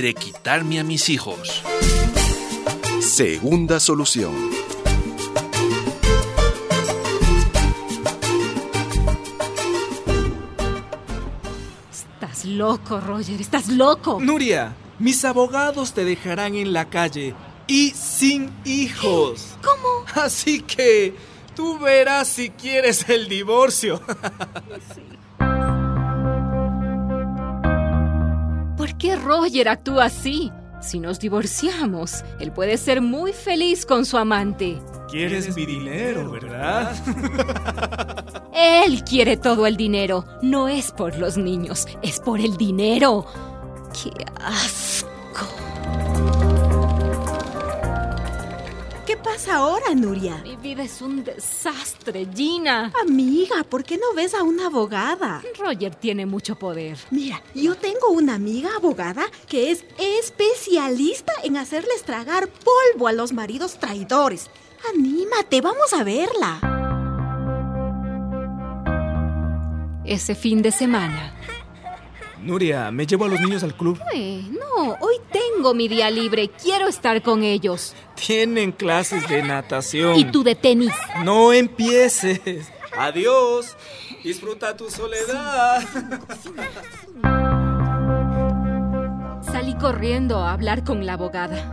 quiere quitarme a mis hijos. Segunda solución. Estás loco, Roger, estás loco. Nuria, mis abogados te dejarán en la calle y sin hijos. ¿Cómo? Así que tú verás si quieres el divorcio. ¿Por qué Roger actúa así? Si nos divorciamos, él puede ser muy feliz con su amante. Quieres mi dinero, ¿verdad? Él quiere todo el dinero. No es por los niños, es por el dinero. ¡Qué asco! ¿Qué pasa ahora, Nuria? Mi vida es un desastre, Gina. Amiga, ¿por qué no ves a una abogada? Roger tiene mucho poder. Mira, yo tengo una amiga abogada que es especialista en hacerles tragar polvo a los maridos traidores. Anímate, vamos a verla. Ese fin de semana. Nuria, ¿me llevo a los niños al club? No, hoy tengo mi día libre. Quiero estar con ellos. Tienen clases de natación. ¿Y tú de tenis? No empieces. Adiós. Disfruta tu soledad. Salí corriendo a hablar con la abogada.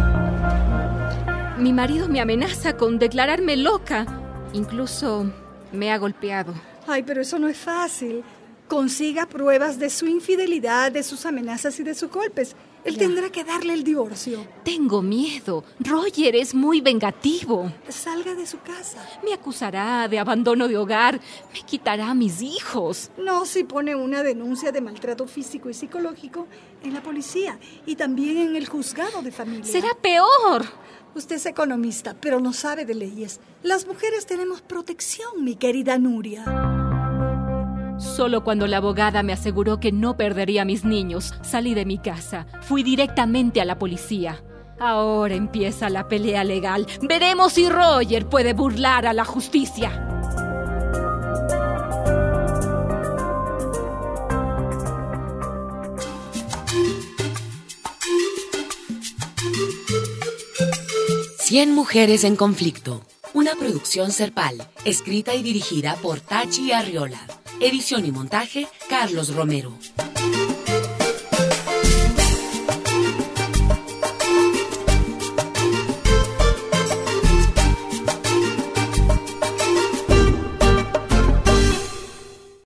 Mi marido me amenaza con declararme loca. Incluso me ha golpeado. Ay, pero eso no es fácil. Consiga pruebas de su infidelidad, de sus amenazas y de sus golpes. Él tendrá que darle el divorcio. Tengo miedo. Roger es muy vengativo. Salga de su casa. Me acusará de abandono de hogar. Me quitará a mis hijos. No, si pone una denuncia de maltrato físico y psicológico en la policía y también en el juzgado de familia. Será peor. Usted es economista, pero no sabe de leyes. Las mujeres tenemos protección, mi querida Nuria. Solo cuando la abogada me aseguró que no perdería a mis niños, salí de mi casa. Fui directamente a la policía. Ahora empieza la pelea legal. Veremos si Roger puede burlar a la justicia. Cien mujeres en conflicto. Una producción Serpal, escrita y dirigida por Tachi Arriola. Edición y montaje, Carlos Romero.